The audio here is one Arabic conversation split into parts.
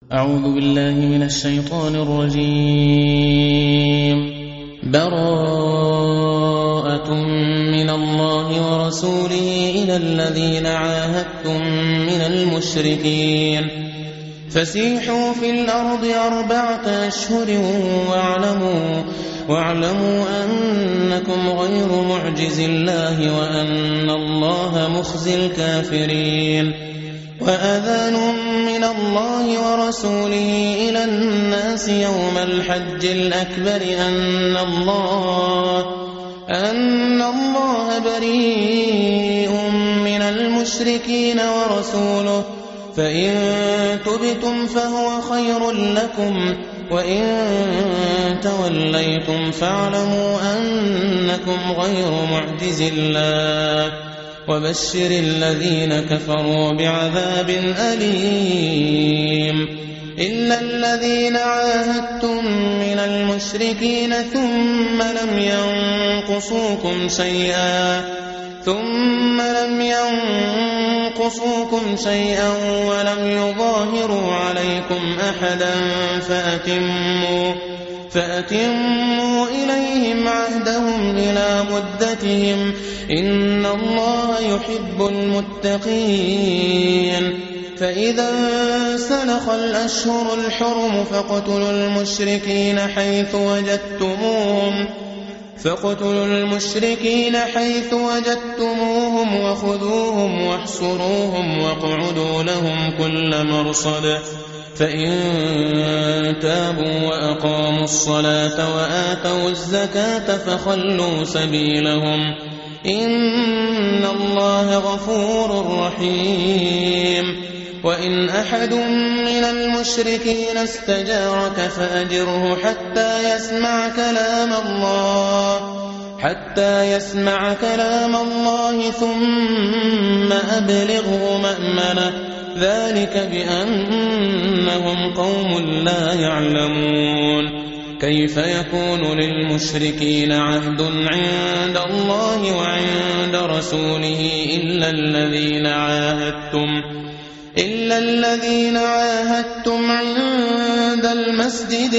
أعوذ بالله من الشيطان الرجيم. براءة من الله ورسوله إلى الذين عاهدتم من المشركين فسيحوا في الأرض 4 أشهر واعلموا أنكم غير معجز الله وأن الله مخزي الكافرين. وأذان من الله ورسوله إلى الناس يوم الحج الأكبر أن الله بريء من المشركين ورسوله فإن تبتم فهو خير لكم وإن توليتم فاعلموا أنكم غير معجز الله وبشر الذين كفروا بعذاب أليم. إلا الذين عاهدتم من المشركين ثم لم ينقصوكم شيئا ولم يظاهروا عليكم أحدا فأتموا إليهم عهدهم إلى مدتهم إن الله يحب المتقين. فإذا انسلخ الأشهر الحرم فاقتلوا المشركين حيث وجدتموهم وخذوهم واحصروهم واقعدوا لهم كل مرصد فإن تابوا وأقاموا الصلاة وآتوا الزكاة فخلوا سبيلهم إن الله غفور رحيم. وإن أحد من المشركين استجارك فأجره حتى يسمع كلام الله ثم أبلغه مأمنه ذلك بأنهم قوم لا يعلمون. كيف يكون للمشركين عهد عند الله وعند رسوله إلا الذين عاهدتم عند المسجد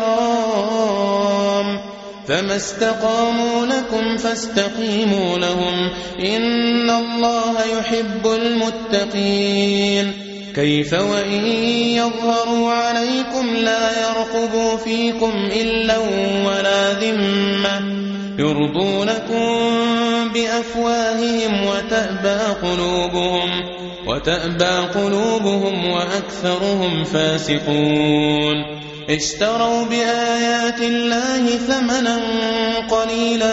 الحرام فما استقاموا لكم فاستقيموا لهم إن الله يحب المتقين. كيف وإن يظهروا عليكم لا يرقبوا فيكم إلا ولا ذمة يرضونكم بأفواههم وتأبى قلوبهم وأكثرهم فاسقون. اشتروا بآيات الله ثمنا قليلا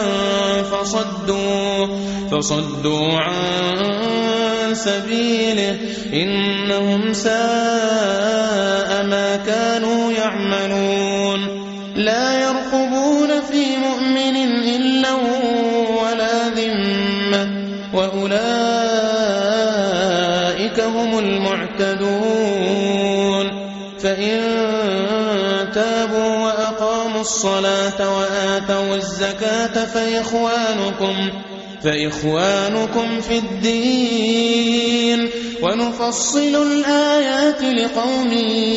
فصدوا عن سبيله إنهم ساء ما كانوا يعملون. لا يرقبون في مؤمن إلا ولا ذمة وأولئك هم المعتدون. فإن تابوا وأقاموا الصلاة وآتوا الزكاة فإخوانكم في الدين ونفصل الآيات لقوم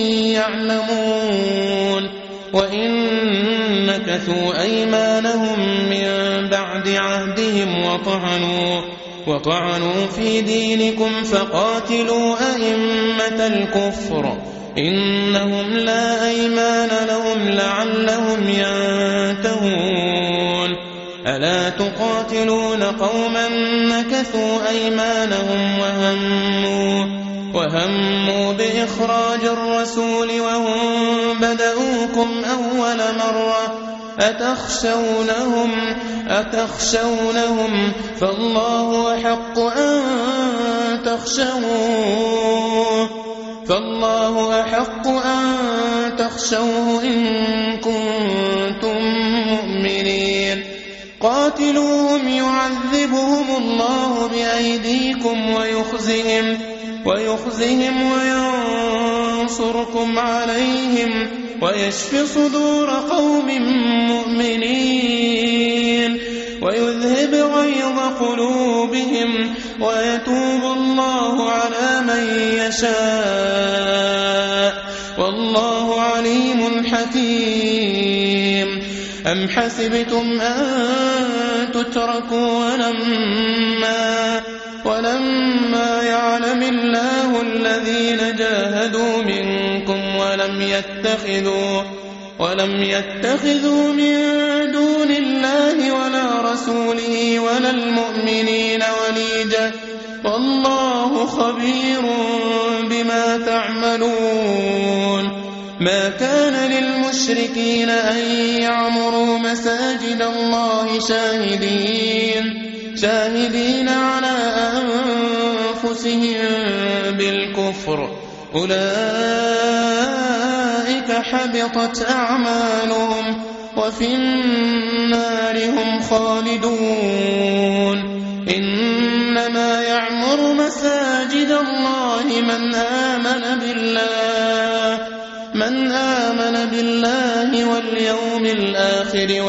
يعلمون. وإن نكثوا أيمانهم من بعد عهدهم وطعنوا في دينكم فقاتلوا أئمة الكفر إنهم لا أيمان لهم لعلهم ينتهون. ألا تقاتلون قوما نكثوا أيمانهم وهموا بإخراج الرسول وهم بدؤوكم أول مرة أتخشونهم فالله أحق أن تخشوه إن كنتم مؤمنين. قاتلوهم يعذبهم الله بأيديكم ويخزهم وينصركم عليهم ويشف صدور قوم مؤمنين ويذهب غيظ قلوبهم ويتوب الله على من يشاء والله عليم حكيم. أم حسبتم أن تتركوا ولما يعلم الله الذين جاهدوا منكم ولم يتخذوا من دون الله ولا رسوله ولا المؤمنين وليجة والله خبير بما تعملون. ما كان للمشركين أن يعمروا مساجد الله شاهدين على أنفسهم بالكفر أولئك حبطت أعمالهم وفي النار هم خالدون. إنما يعمر مساجد الله من آمن بالله واليوم الآخر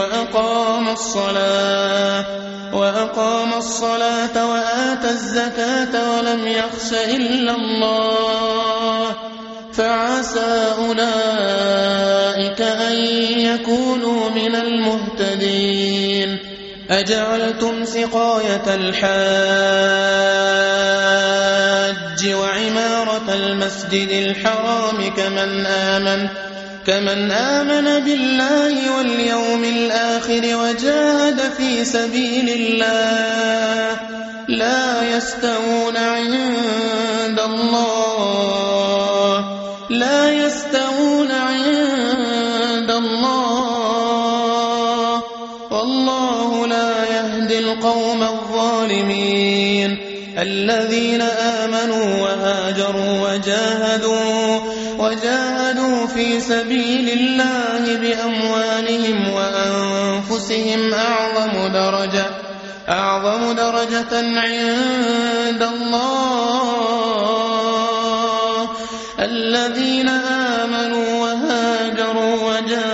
وأقام الصلاة وآتى الزكاة ولم يخش إلا الله فعسى أولئك أن يكونوا من المهتدين. أجعلتم سقاية الحاج وعمارة المسجد الحرام كمن آمن بالله واليوم الآخر وجاهد في سبيل الله لا يستوون عند الله والله لا يهدي القوم الظالمين. الذين آمنوا وهاجروا وجاهدوا في سبيل الله بأموالهم وأنفسهم أعظم درجة عند الله الذين آمنوا وهاجروا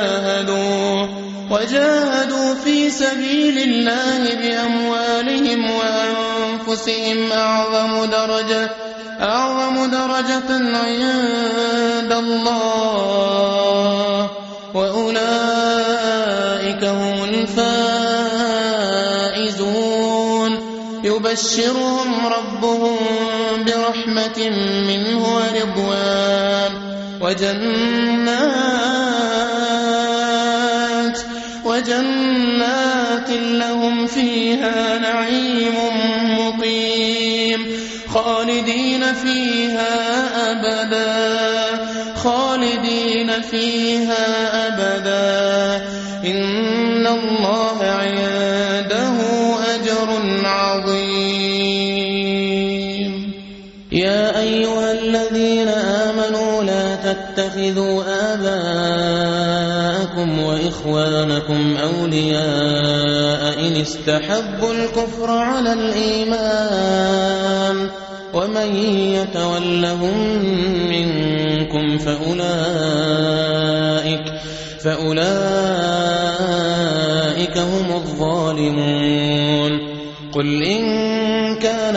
وجاهدوا في سبيل الله بأموالهم وأنفسهم أعظم درجة عند الله وأولئك هم الفائزون. يبشرهم ربهم برحمة منه ورضوان وجنات لهم فيها نعيم مقيم خالدين فيها أبدا إن الله عنده أجر عظيم. يا أيها الذين آمنوا لا تتخذوا آباءكم وإخوانكم أولياء إن استحبوا الكفر على الإيمان ومن يتولهم منكم فأولئك هم الظالمون. قل إن كان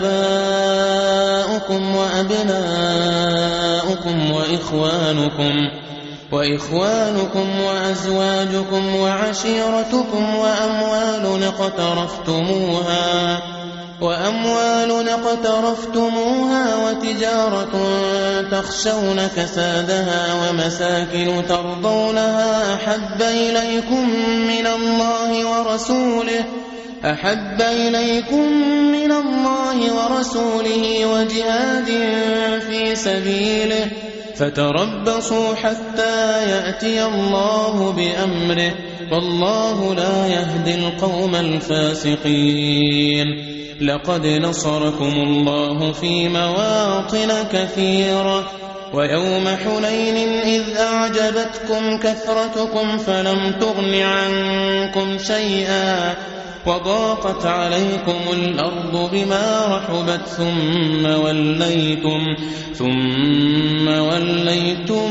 آباؤكم وأبناؤكم وإخوانكم وأزواجكم وعشيرتكم وأموال اقترفتموها وتجارة تخشون كسادها ومساكن ترضونها أحب إليكم من الله ورسوله وجهاد في سبيله فتربصوا حتى يأتي الله بأمره والله لا يهدي القوم الفاسقين. لقد نصركم الله في مواطن كثيرة ويوم حنين إذ أعجبتكم كثرتكم فلم تغن عنكم شيئا وضاقت عليكم الأرض بما رحبت ثم وليتم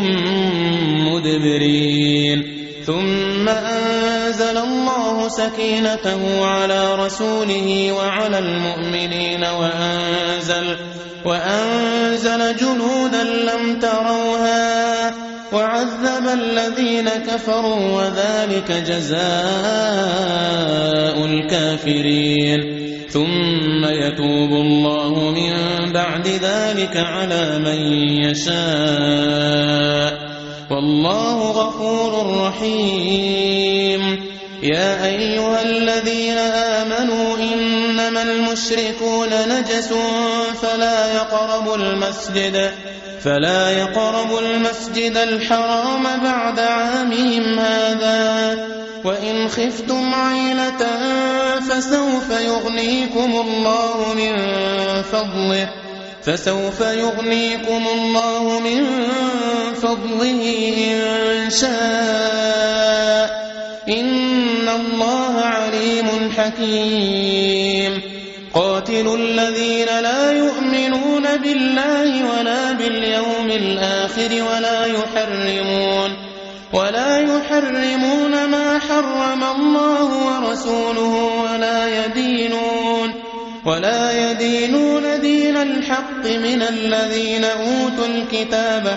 مدبرين. ثم أنزل الله سكينته على رسوله وعلى المؤمنين وأنزل جنودا لم تروها وعذب الذين كفروا وذلك جزاء الكافرين ثم يتوب الله من بعد ذلك على من يشاء والله غفور رحيم يا أيها الذين آمنوا إنما المشركون نجس فلا يقربوا المسجد الحرام بعد عامهم هذا وإن خفتم عيلة فسوف يغنيكم الله من فضله إن شاء إن الله عليم حكيم قاتلوا الذين لا يؤمنون بالله ولا باليوم الآخر ولا يحرمون ما حرم الله ورسوله ولا يدينون دين الحق من الذين أوتوا الكتاب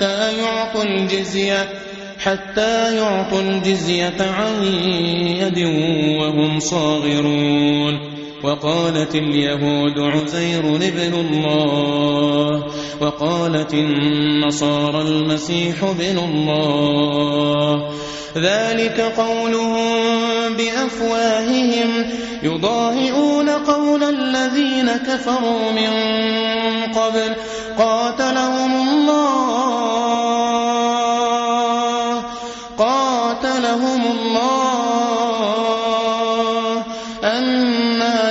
حتى يعطوا الجزية عن يد وهم صاغرون وقالت اليهود عزير ابن الله وقالت النصارى المسيح ابن الله ذلك قولهم بأفواههم يضاهئون قول الذين كفروا من قبل قاتلهم الله أنى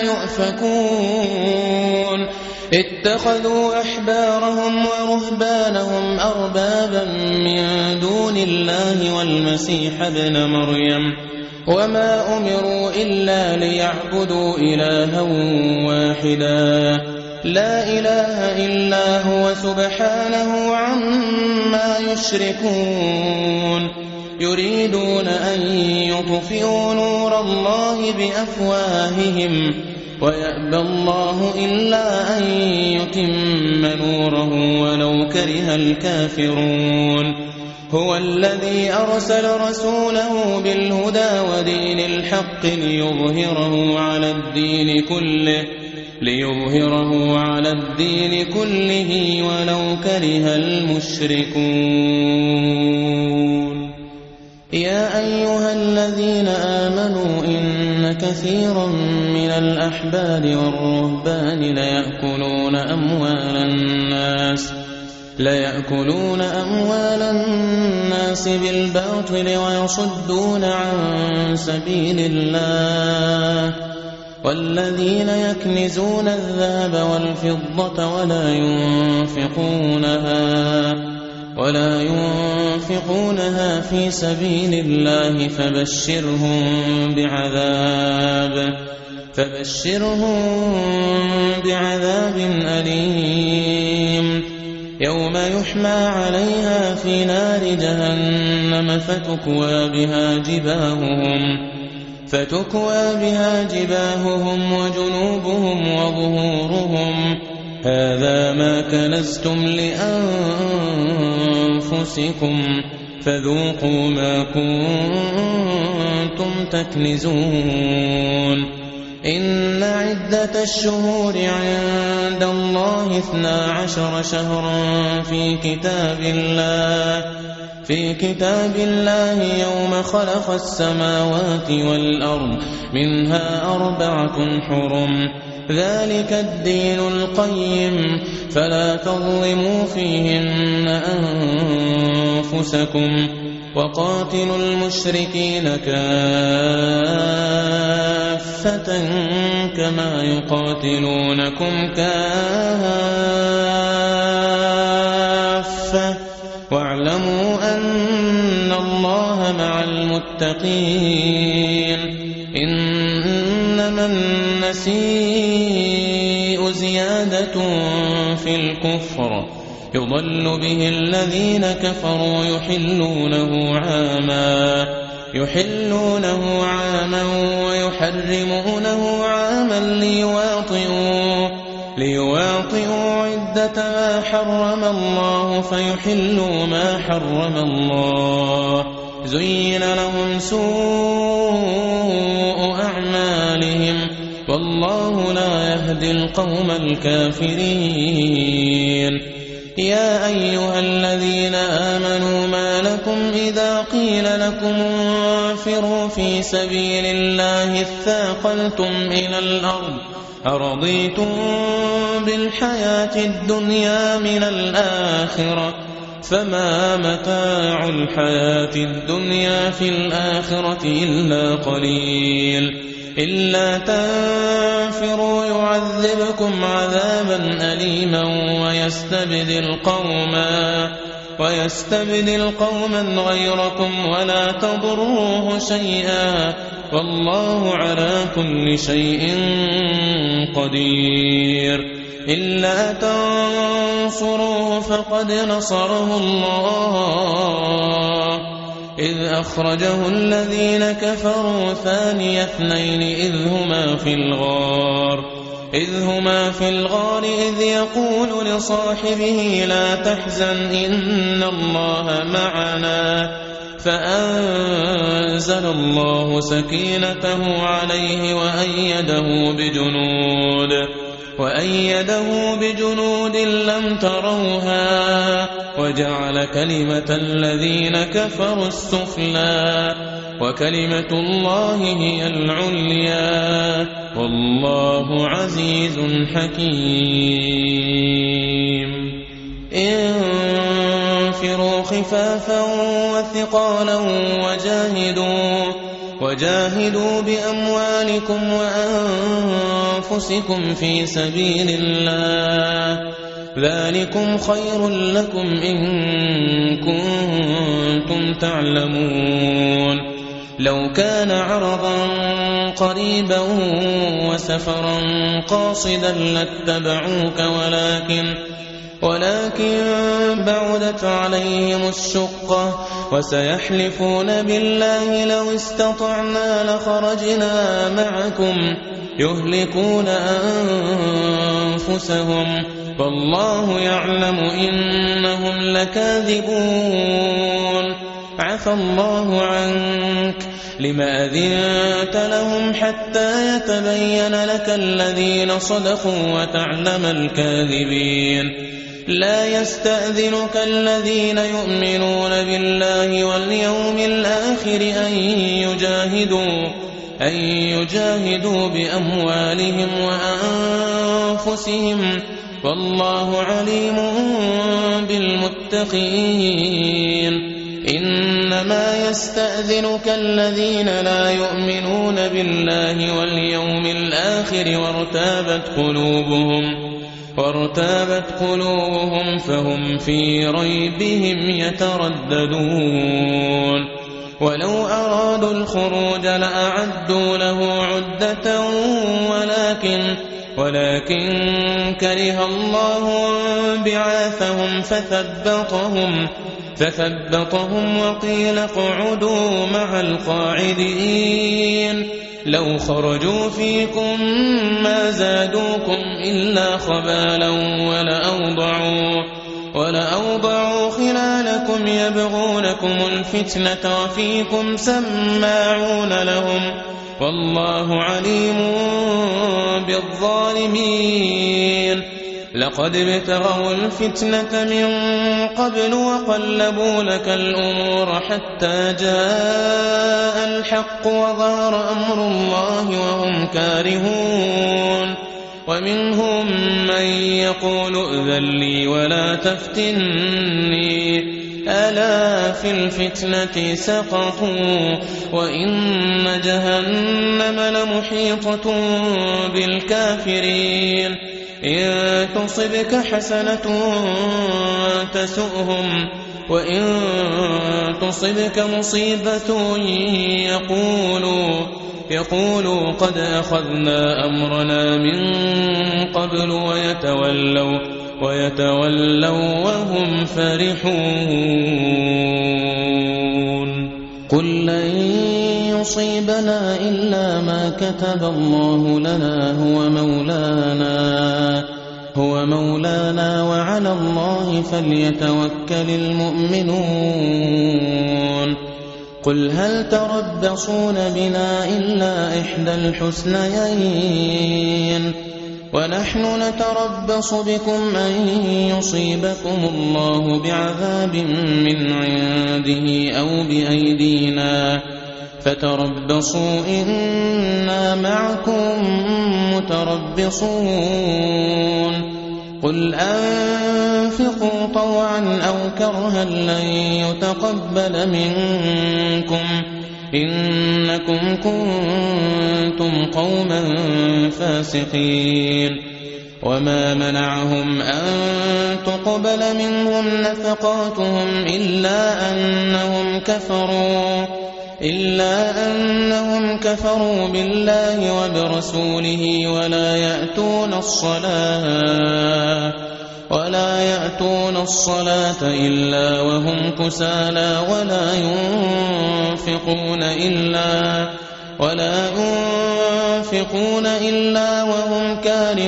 يؤفكون اتخذوا أحبارهم ورهبانهم أربابا من دون الله والمسيح ابن مريم وما أمروا إلا ليعبدوا إلها واحدا لا إله إلا هو سبحانه عما يشركون يريدون أن يطفئوا نور الله بأفواههم ويأبى الله إلا أن يتم نوره ولو كره الكافرون هو الذي أرسل رسوله بالهدى ودين الحق ليظهره على الدين كله ولو كره المشركون يا أيها الذين آمنوا إن كثيرا من الأحبار والرهبان ليأكلون أموال الناس بالباطل ويصدون عن سبيل الله والذين يكنزون الذهب والفضة ولا ينفقونها في سبيل الله فبشرهم بعذاب أليم يوم يحمى عليها في نار جهنم فتكوى بها جباههم وجنوبهم وظهورهم هذا ما كنزتم لأنفسكم فذوقوا ما كنتم تكنزون إن عدة الشهور عند الله 12 شهرا في كتاب الله يوم خلق السماوات والأرض منها 4 حرم ذلك الدين القيم فلا تظلموا فيهن أنفسكم وقاتلوا المشركين كافة كما يقاتلونكم كافة واعلموا أن الله مع المتقين إنما النسيء زيادة في الكفر يضل به الذين كفروا يحلونه عاما ويحرمونه عاما ليواطئوا عدة ما حرم الله فيحلوا ما حرم الله. زين لهم سوء أعمالهم والله لا يهدي القوم الكافرين. يا أيها الذين آمنوا ما لكم إذا قيل لكم انفروا في سبيل الله اثاقلتم إلى الأرض أرضيتم بالحياة الدنيا من الآخرة فما متاع الحياة الدنيا في الآخرة إلا قليل. إلا تنفروا يعذبكم عذابا أليما ويستبدل قوما غيركم ولا تضروه شيئا والله على كل شيء قدير. إلا تنصروه فقد نصره الله إذ أخرجه الذين كفروا ثاني اثنين إذ هما في الغار إذ يقول لصاحبه لا تحزن إن الله معنا فأنزل الله سكينته عليه وأيده بجنود لم تروها وجعل كلمة الذين كفروا السفلى وكلمة الله هي العليا والله عزيز حكيم. انفروا خفافا وثقالا وجاهدوا بأموالكم وأنفسكم في سبيل الله ذلكم خير لكم إن كنتم تعلمون. لو كان عرضا قريبا وسفرا قاصدا لاتبعوك ولكن بعدت عليهم الشقة وسيحلفون بالله لو استطعنا لخرجنا معكم يهلكون أنفسهم والله يعلم إنهم لكاذبون. عفى الله عنك لما أذنت لهم حتى يتبين لك الذين صدقوا وتعلم الكاذبين. لا يستأذنك الذين يؤمنون بالله واليوم الآخر أن يجاهدوا بأموالهم وأنفسهم والله عليم بالمتقين. إنما يستأذنك الذين لا يؤمنون بالله واليوم الآخر وارتابت قلوبهم فهم في ريبهم يترددون. ولو أرادوا الخروج لأعدوا له عدة ولكن كره الله بعاثهم فثبطهم وقيل اقعدوا مع القاعدين. لو خرجوا فيكم ما زادوكم إلا خبالا ولأوضعوا خلالكم يبغونكم الفتنة وفيكم سماعون لهم والله عليم بالظالمين. لقد ابتغوا الفتنة من قبل وقلبوا لك الأمور حتى جاء الحق وظهر أمر الله وهم كارهون. ومنهم من يقول ائذن لي ولا تفتني ألا في الفتنة سقطوا وإن جهنم لمحيطة بالكافرين. إن تصبك حسنة تسؤهم وإن تصبك مصيبة يقولوا قد أخذنا أمرنا من قبل ويتولوا وهم فرحون. قل لن يصيبنا إلا ما كتب الله لنا هو مولانا هو مولانا وعلى الله فليتوكل المؤمنون قل هل تربصون بنا إلا إحدى الحسنيين ونحن نتربص بكم أن يصيبكم الله بعذاب من عنده أو بأيدينا فتربصوا إنا معكم متربصون قل أنفقوا طوعا أو كرها لن يتقبل منكم إنكم كنتم قوما فاسقين وما منعهم أن تقبل منهم نفقاتهم إلا أنهم كفروا بالله وبرسوله ولا يأتون الصلاة إلا وهم كسالى ولا ينفقون إلا وهم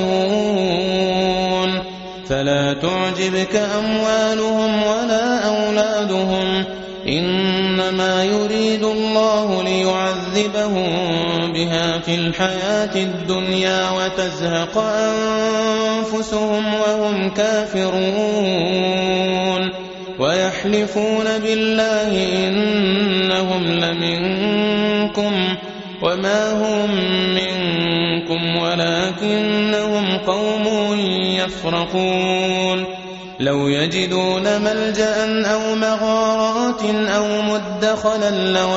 كارهون فلا تعجبك أموالهم ولا أولادهم إنما يريد الله ليعذبهم بها في الحياة الدنيا وتزهق أنفسهم وهم كافرون ويحلفون بالله إنهم لمنكم وما هم منكم ولكنهم قوم يفرقون لو يجدون ملجأ أو مغارات أو مدخلا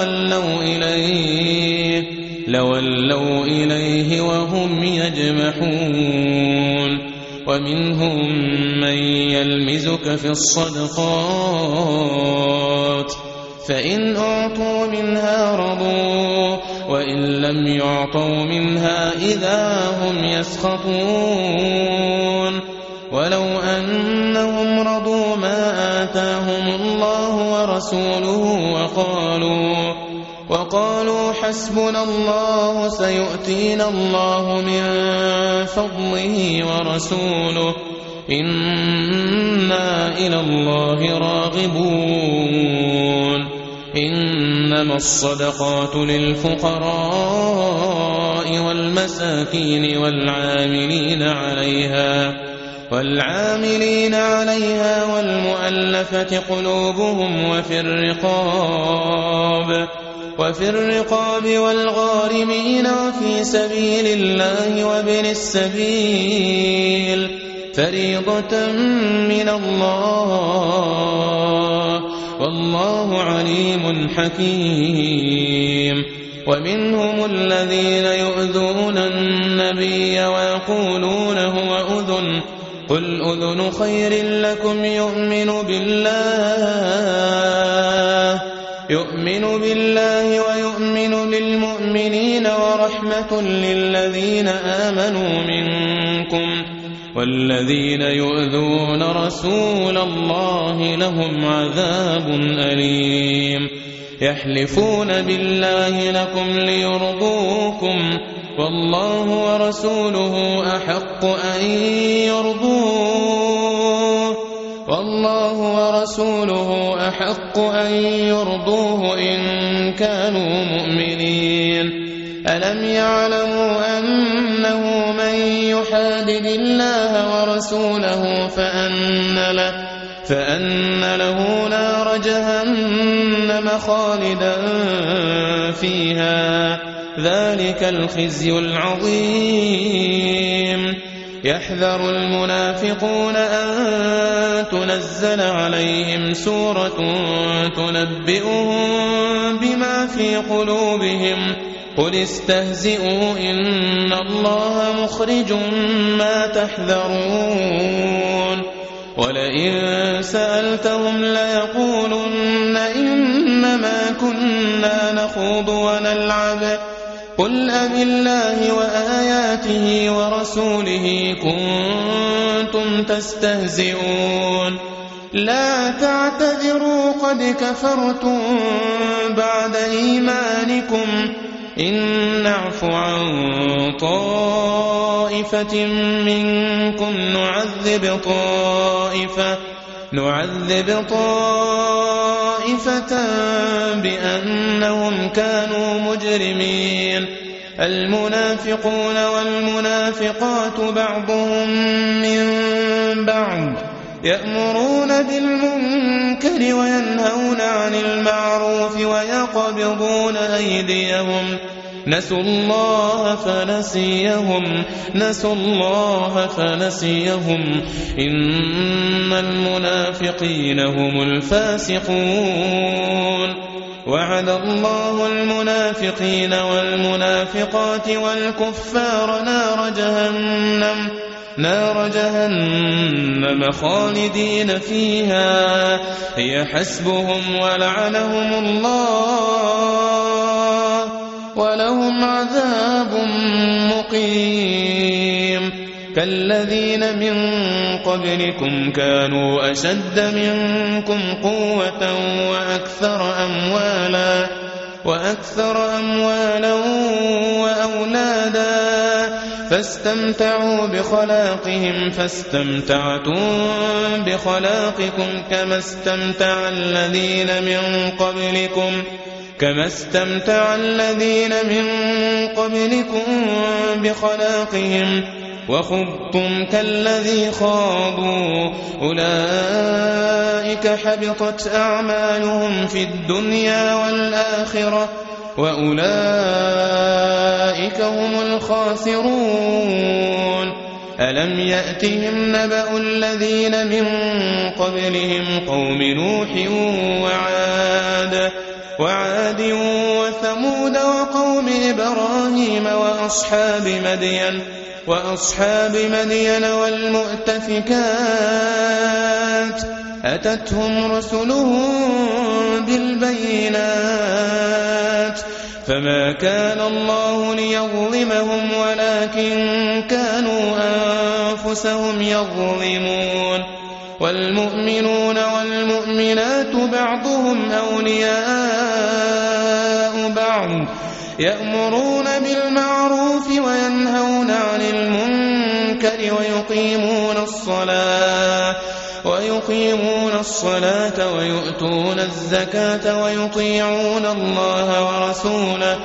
لولوا إليه وهم يجمحون ومنهم من يلمزك في الصدقات فإن أعطوا منها رضوا وإن لم يعطوا منها إذا هم يسخطون ولو أنهم رضوا ما آتاهم الله ورسوله وقالوا حسبنا الله سيؤتينا الله من فضله ورسوله إنا إلى الله راغبون إنما الصدقات للفقراء والمساكين والعاملين عليها والمؤلفة قلوبهم وفي الرقاب والغارمين وفي سبيل الله وابن السبيل فريضة من الله والله عليم حكيم ومنهم الذين يؤذون النبي ويقولون هو أذن قل أذن خير لكم يؤمن بالله ويؤمن للمؤمنين ورحمة للذين آمنوا منكم والذين يؤذون رسول الله لهم عذاب أليم يحلفون بالله لكم ليرضوكم والله ورسوله أحق أن يرضوه إن كانوا مؤمنين ألم يعلموا أنه من يحادد الله ورسوله فأن له نار جهنم خالدا فيها ذلك الخزي العظيم يحذر المنافقون أن تنزل عليهم سورة تنبئهم بما في قلوبهم قل استهزئوا إن الله مخرج ما تحذرون ولئن سألتهم ليقولن إنما كنا نخوض ونلعب قل أبالله وآياته ورسوله كنتم تستهزئون لا تعتذروا قد كفرتم بعد إيمانكم إن نعف عن طائفة منكم نعذب طائفة بأنهم كانوا مجرمين. المنافقون والمنافقات بعضهم من بعض يأمرون بالمنكر وينهون عن المعروف ويقبضون أيديهم نسوا الله فنسيهم إن المنافقين هم الفاسقون. وعد الله المنافقين والمنافقات والكفار نار جهنم خالدين فيها هي حسبهم ولعنهم الله ولهم عذاب مقيم. كالذين من قبلكم كانوا أشد منكم قوة وأكثر أموالا وأولادا فاستمتعوا بخلاقهم فاستمتعتم بخلاقكم كما استمتع الذين من قبلكم بخلاقهم وخضتم كالذي خاضوا أولئك حبطت أعمالهم في الدنيا والآخرة وأولئك هم الخاسرون. ألم يأتهم نبأ الذين من قبلهم قوم نوح وعاد وثمود وقوم إبراهيم وأصحاب مدين والمؤتفكات أتتهم رسلهم بالبينات فما كان الله ليظلمهم ولكن كانوا أنفسهم يظلمون. والمؤمنون والمؤمنات بعضهم أولياء بعض يأمرون بالمعروف وينهون عن المنكر ويقيمون الصلاة ويؤتون الزكاة ويطيعون الله ورسوله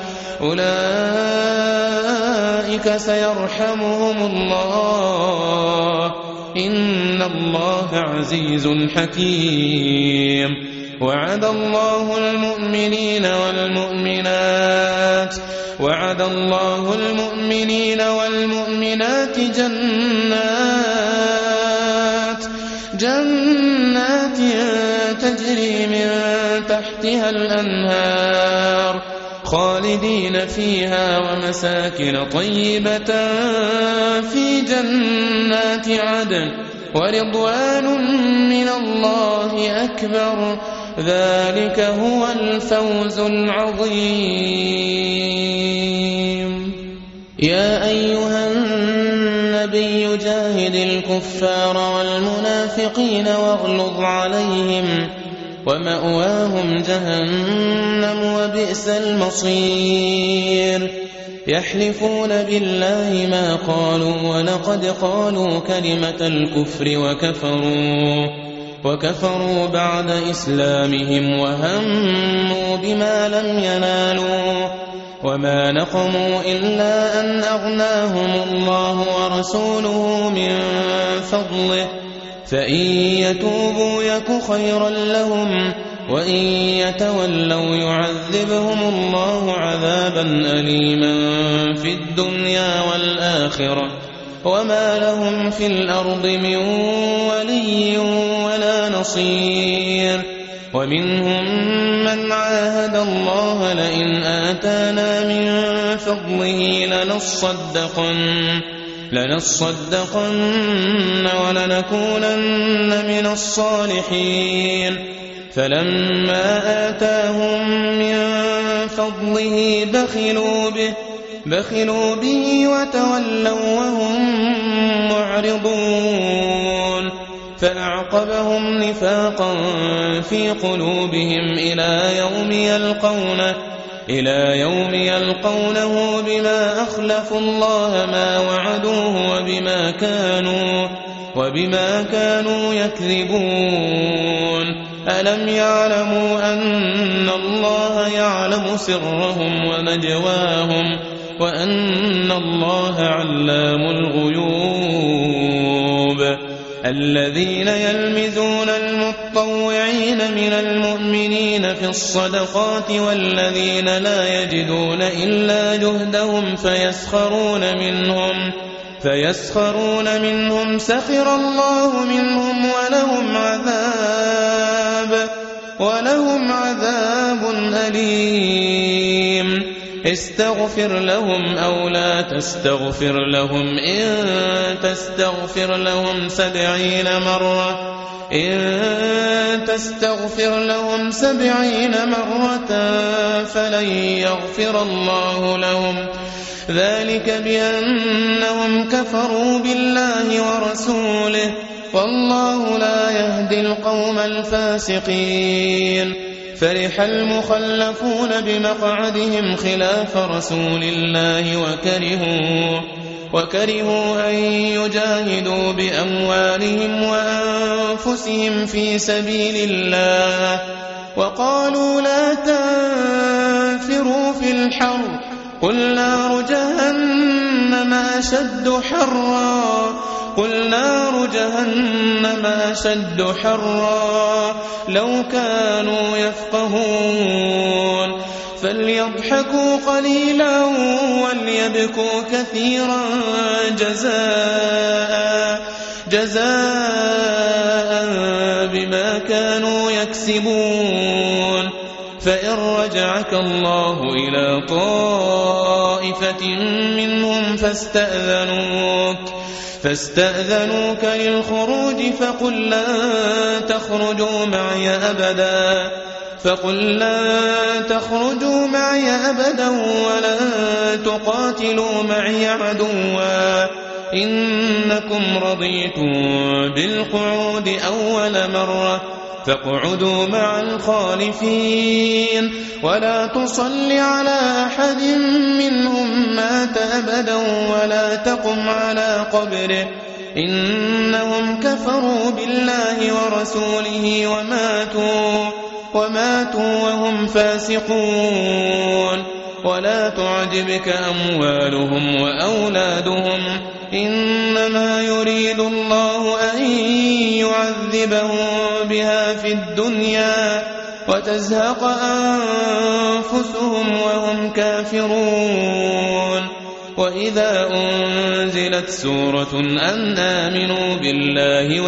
أولئك سيرحمهم الله إن الله عزيز حكيم. وعد الله المؤمنين والمؤمنات جنات تجري من تحتها الأنهار خالدين فيها ومساكن طيبة في جنات عدن ورضوان من الله أكبر ذلك هو الفوز العظيم. يا أيها النبي جاهد الكفار والمنافقين واغلظ عليهم ومأواهم جهنم وبئس المصير. يحلفون بالله ما قالوا ولقد قالوا كلمة الكفر وكفروا بعد إسلامهم وهموا بما لم ينالوا وما نقموا إلا أن أغناهم الله ورسوله من فضله فإن يتوبوا يك خيرا لهم وإن يتولوا يعذبهم الله عذابا أليما في الدنيا والآخرة وما لهم في الأرض من ولي ولا نصير. ومنهم من عاهد الله لئن آتانا من فضله لنصدقن ولنكونن من الصالحين فلما آتاهم من فضله بخلوا به وتولوا وهم معرضون فأعقبهم نفاقا في قلوبهم إلى يوم يلقونه إلى يوم يلقونه بما أخلفوا الله ما وعدوه وبما كانوا يكذبون ألم يعلموا أن الله يعلم سرهم ونجواهم وأن الله علام الغيوب الذين يلمزون المطوعين من المؤمنين في الصدقات والذين لا يجدون إلا جهدهم فيسخرون منهم سخر الله منهم ولهم عذاب أليم استغفر لهم أو لا تستغفر لهم إن تستغفر لهم 70 مرة فلن يغفر الله لهم ذلك بأنهم كفروا بالله ورسوله والله لا يهدي القوم الفاسقين فرح المخلفون بمقعدهم خلاف رسول الله وكرهوا أن يجاهدوا بأموالهم وأنفسهم في سبيل الله وقالوا لا تنفروا في الحر قل نار جهنم أشد حرا لو كانوا يفقهون فليضحكوا قليلا وليبكوا كثيرا جزاء بما كانوا يكسبون فإن رجعك الله إلى طائفة منهم فاستأذنوك للخروج فقل لن تخرجوا معي أبدا ولن تقاتلوا معي عدوا إنكم رضيتم بالقعود أول مرة فاقعدوا مع الخالفين ولا تصل على أحد منهم مات أبدا ولا تقم على قبره إنهم كفروا بالله ورسوله وماتوا وهم فاسقون ولا تعجبك أموالهم وأولادهم إنما يريد الله أن يعذبهم بها في الدنيا وتزهق أنفسهم وهم كافرون وإذا أنزلت سورة أن آمنوا بالله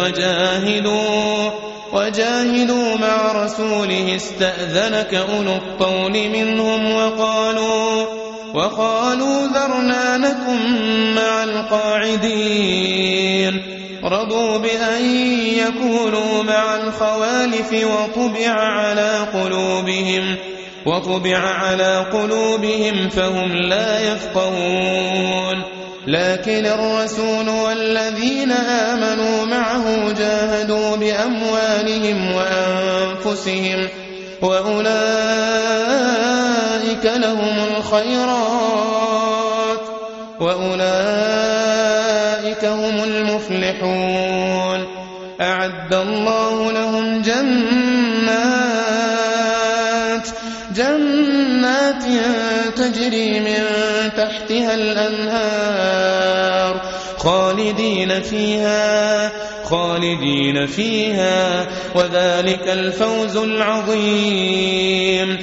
وجاهدوا مع رسوله استأذنك أولو الطول منهم وقالوا ذرنا نكن مع القاعدين رضوا بأن يكونوا مع الخوالف وطبع على قلوبهم فهم لا يفقهون لكن الرسول والذين آمنوا معه جاهدوا بأموالهم وأنفسهم وأولئك لهم الخيرات وأولئك هم المفلحون أعد الله لهم جنات تجري من تحتها الأنهار خالدين فيها وذلك الفوز العظيم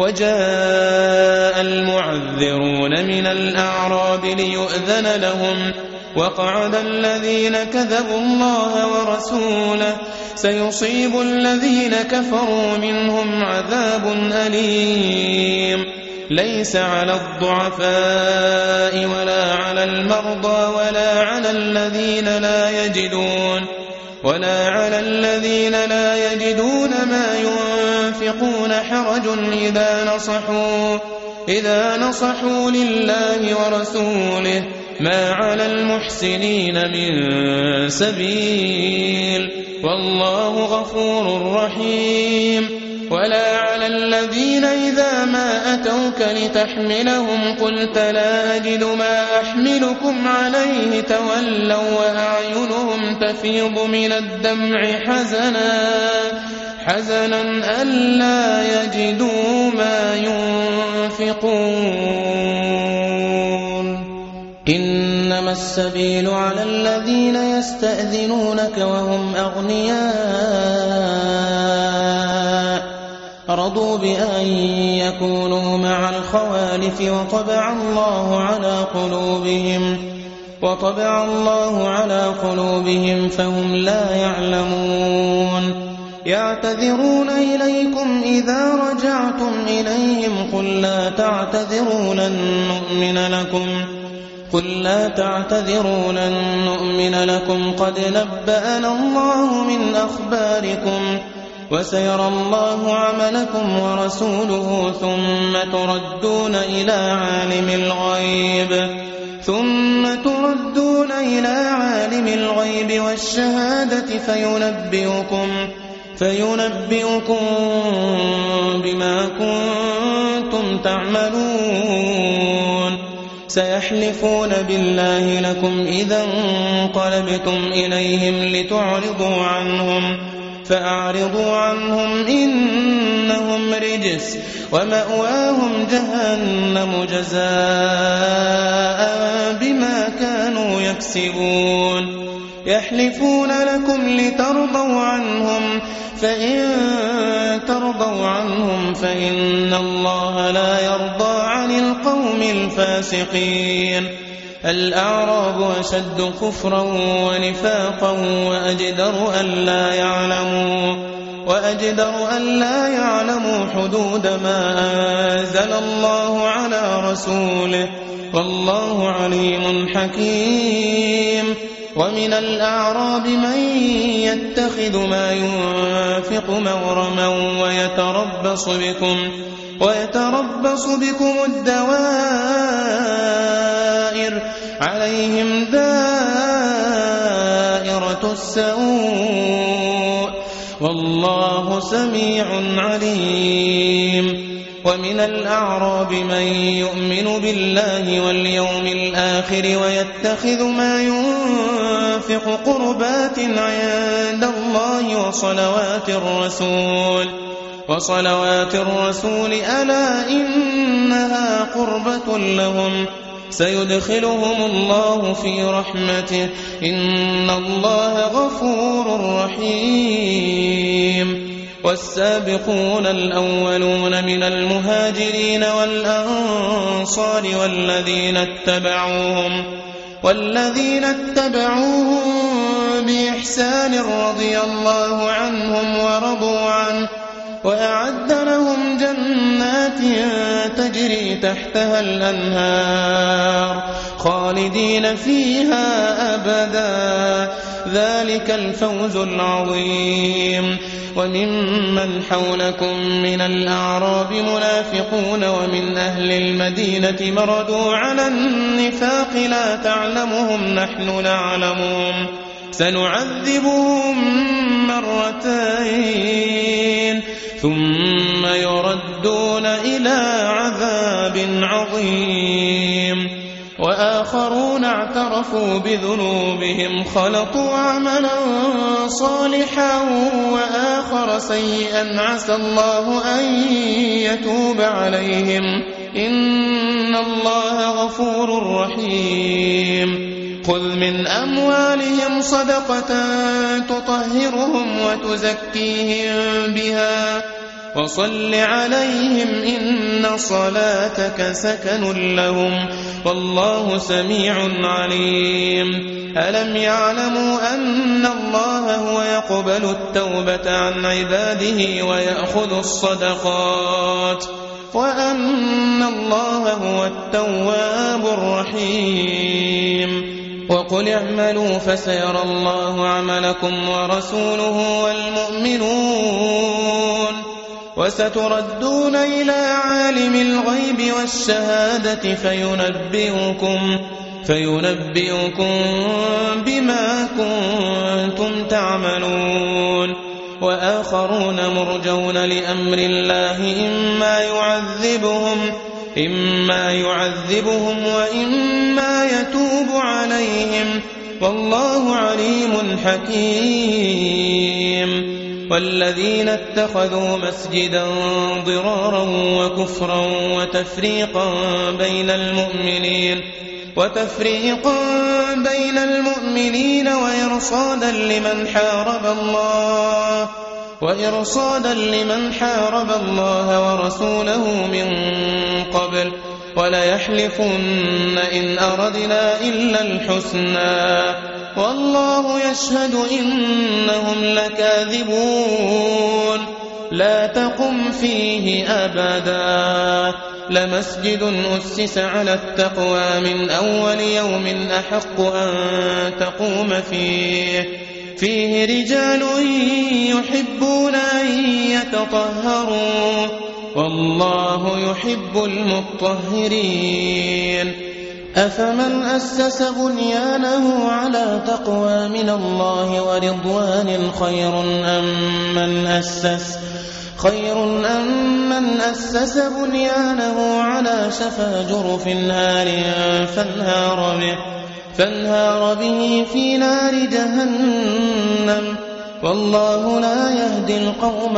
وجاء المعذرون من الأعراب ليؤذن لهم وقعد الذين كذبوا الله ورسوله سيصيب الذين كفروا منهم عذاب أليم ليس على الضعفاء ولا على المرضى ولا على الذين لا يجدون ما ينفقون حرج إذا نصحوا لله ورسوله ما على المحسنين من سبيل والله غفور رحيم ولا على الذين إذا ما أتوك لتحملهم قلت لا أجد ما أحملكم عليه تولوا وأعينهم تفيض من الدمع حزنا ألا يجدوا ما ينفقون إنما السبيل على الذين يستأذنونك وهم أغنياء رضوا بأن يكونوا مع الخوالف وطبع الله على قلوبهم فهم لا يعلمون يعتذرون إليكم إذا رجعتم إليهم قل لا تعتذرون نؤمن لكم قد نبأنا الله من أخباركم وسيرى الله عملكم ورسوله ثم تردون إلى عالم الغيب والشهادة فينبئكم بما كنتم تعملون سيحلفون بالله لكم إذا انقلبتم إليهم لتعرضوا عنهم فأعرضوا عنهم إنهم رجس ومأواهم جهنم جزاء بما كانوا يكسبون يحلفون لكم لترضوا عنهم فإن ترضوا عنهم فإن الله لا يرضى عن القوم الفاسقين الأعراب أشد كفرا ونفاقا وأجدر أن لا يعلموا حدود ما أنزل الله على رسوله والله عليم حكيم ومن الأعراب من يتخذ ما ينفق مغرما ويتربص بكم الدوائر عليهم دائرة السوء والله سميع عليم ومن الأعراب من يؤمن بالله واليوم الآخر ويتخذ ما ينفق قربات عند الله وصلوات الرسول ألا إنها قربة لهم سيدخلهم الله في رحمته إن الله غفور رحيم والسابقون الأولون من المهاجرين والأنصار والذين اتبعوهم بإحسان رضي الله عنهم ورضوا عنه وأعد لهم جنات تجري تحتها الأنهار خالدين فيها أبدا ذلك الفوز العظيم وممن حولكم من الأعراب منافقون ومن أهل المدينة مردوا على النفاق لا تعلمهم نحن نعلمهم سنعذبهم مرتين ثم يردون إلى عذاب عظيم وآخرون اعترفوا بذنوبهم خلطوا عملا صالحا وآخر سيئا عسى الله أن يتوب عليهم إن الله غفور رحيم خذ من أموالهم صدقة تطهرهم وتزكيهم بها وصل عليهم إن صلاتك سكن لهم والله سميع عليم ألم يعلموا أن الله هو يقبل التوبة عن عباده ويأخذ الصدقات وأن الله هو التواب الرحيم وقل اعملوا فسيرى الله عملكم ورسوله والمؤمنون وستردون إلى عالم الغيب والشهادة فينبئكم بما كنتم تعملون وآخرون مرجون لأمر الله إما يعذبهم وإما يتوب عليهم والله عليم حكيم والذين اتخذوا مسجدا ضرارا وكفرا وتفريقا بين المؤمنين وإرصادا لمن حارب الله ورسوله من قبل وليحلفن إن أردنا إلا الحسنى والله يشهد إنهم لكاذبون لا تقم فيه أبدا لمسجد أسس على التقوى من أول يوم أحق أن تقوم فيه رجال يحبون أن يتطهروا والله يحب المطهرين أفمن أسس بنيانه على تقوى من الله ورضوان خير أم من أسس بنيانه على شفا جرف نار فانهار به في نار جهنم والله لا يهدي القوم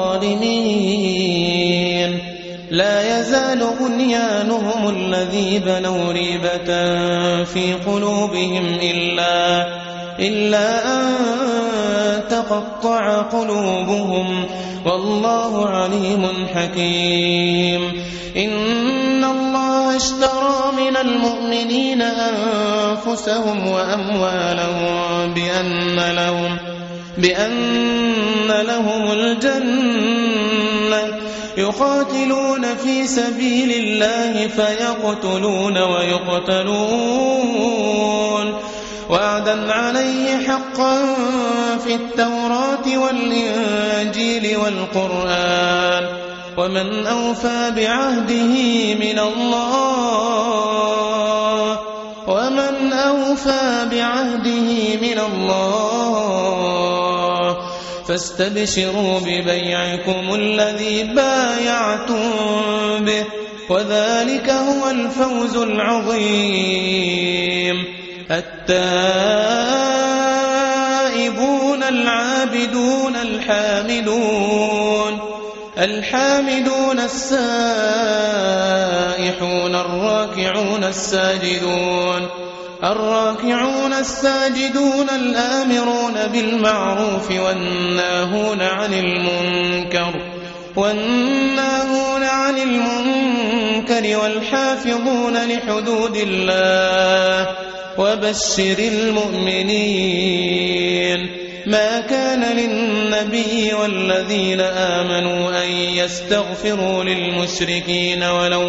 الظالمين لا يزال بنيانهم الذي بنوا ريبة في قلوبهم إلا أن تقطع قلوبهم والله عليم حكيم إن الله اشترى من المؤمنين أنفسهم وأموالهم بأن لهم الجنة يقاتلون في سبيل الله فيقتلون ويقتلون وعدا عليه حقا في التوراة والإنجيل والقرآن ومن أوفى بعهده من الله فاستبشروا ببيعكم الذي بايعتم به وذلك هو الفوز العظيم التائبون العابدون الحامدون السائحون الراكعون الساجدون الآمرون بالمعروف والناهون عن المنكر والحافظون لحدود الله وبشر المؤمنين ما كان للنبي والذين آمنوا أن يستغفروا للمشركين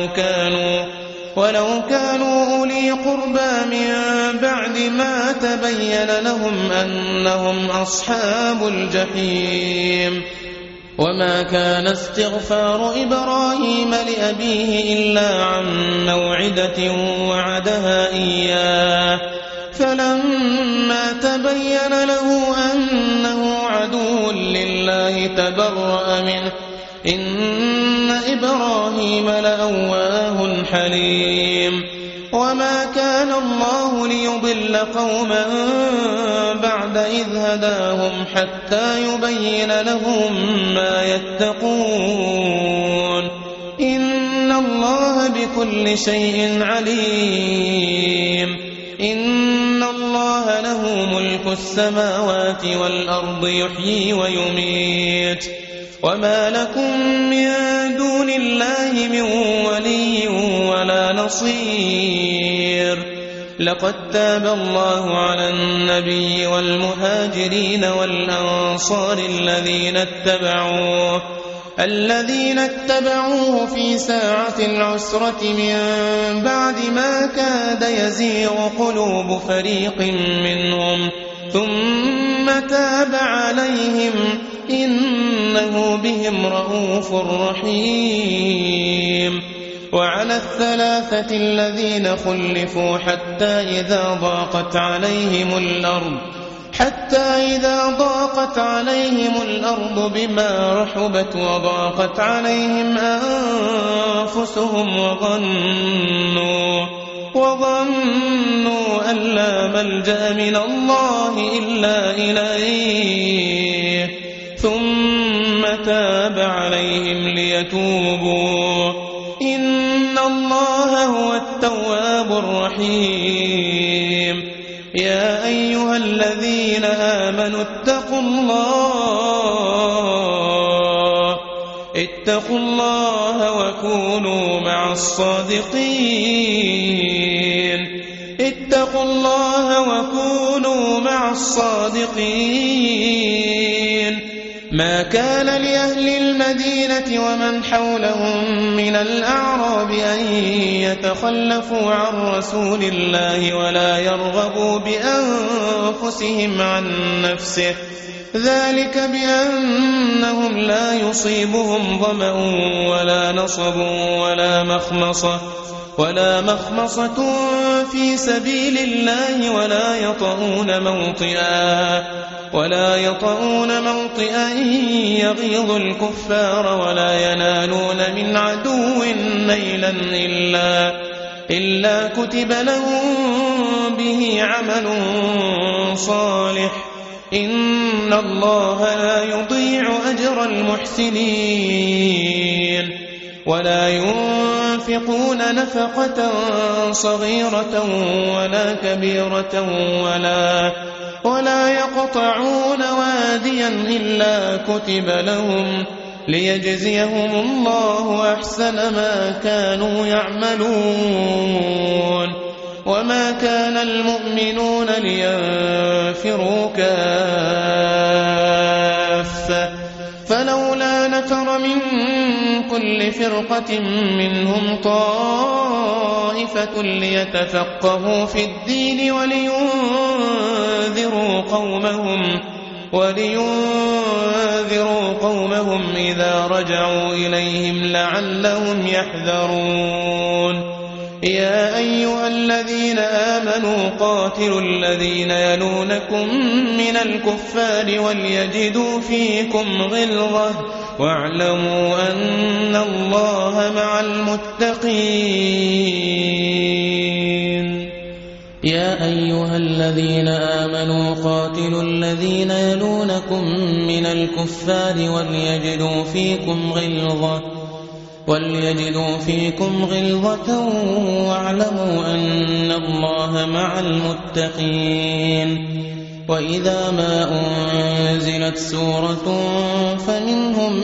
ولو كانوا أولي قربى من بعد ما تبين لهم أنهم أصحاب الجحيم وما كان استغفار إبراهيم لأبيه إلا عن موعدة وعدها إياه فلما تبين له أنه عدو لله تبرأ منه إن إبراهيم لأواه حليم وما كان الله ليضل قوما بعد إذ هداهم حتى يبين لهم ما يتقون إن الله بكل شيء عليم إن الله له ملك السماوات والأرض يحيي ويميت وما لكم من دون الله من ولي ولا نصير لقد تاب الله على النبي والمهاجرين والأنصار الذين اتبعوه في ساعة العسرة من بعد ما كاد يزيغ قلوب فريق منهم ثم تاب عليهم إنه بهم رءوف رحيم وعلى الثلاثة الذين خلفوا حتى إذا ضاقت عليهم الأرض حتى إذا ضاقت عليهم الأرض بما رحبت وضاقت عليهم أنفسهم وظنوا أن لا ملجأ من الله إلا إليه ثم تاب عليهم ليتوبوا إن الله هو التواب الرحيم يا أيها الذين آمنوا اتقوا الله وكونوا مع الصادقين ما كان لأهل المدينة ومن حولهم من الأعراب أن يتخلفوا عن رسول الله ولا يرغبوا بأنفسهم عن نفسه ذلك بأنهم لا يصيبهم ظمأ ولا نصب ولا مخمصة في سبيل الله ولا يطؤون موطئا يغيظ الكفار ولا ينالون من عدو نيلا إلا كتب لهم به عمل صالح إن الله لا يضيع أجر المحسنين ولا ينفقون نفقة صغيرة ولا كبيرة ولا يقطعون واديا إلا كتب لهم ليجزيهم الله أحسن ما كانوا يعملون وما كان المؤمنون لينفروا كافة فلولا نفر من كل فرقة منهم طائفة ليتفقهوا في الدين ولينذروا قومهم إذا رجعوا إليهم لعلهم يحذرون يا أيها الذين آمنوا قاتلوا الذين يلونكم من الكفار وليجدوا فيكم غلظة واعلموا أن الله مع المتقين يا أيها الذين آمنوا قاتلوا الذين يلونكم من الكفار وليجدوا فيكم غلظة واعلموا أن الله مع المتقين وإذا ما أنزلت سورة فمنهم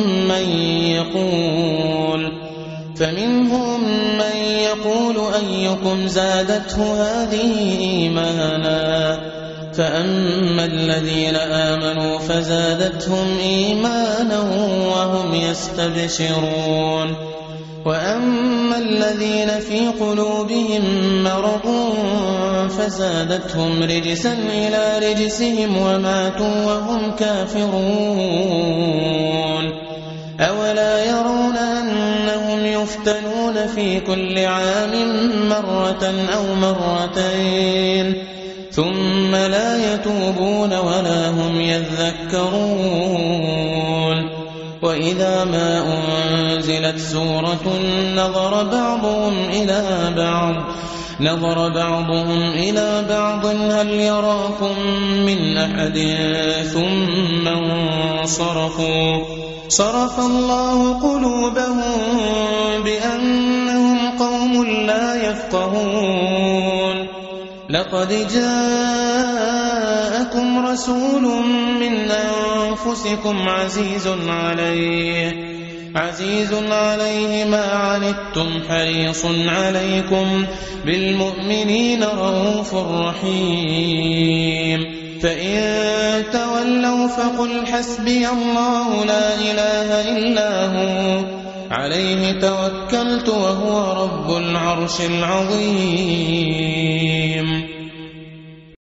من يقول أيكم زادته هذه إيمانا فأما الذين آمنوا فزادتهم إيمانا وهم يستبشرون وأما الذين في قلوبهم مرض فزادتهم رجسا إلى رجسهم وماتوا وهم كافرون أولا يرون أنهم يفتنون في كل عام مرة أو مرتين ثم لا يتوبون ولا هم يذكرون وإذا ما أنزلت سورة نظر بعضهم إلى بعض هل يراكم من أحد ثم انصرفوا صرف الله قلوبهم بأنهم قوم لا يفقهون لقد جاءكم رسول من أنفسكم عزيز عليه ما عنتم حريص عليكم بالمؤمنين رؤوف رحيم فإن تولوا فقل حسبي الله لا إله إلا هو عليه توكلت وهو رب العرش العظيم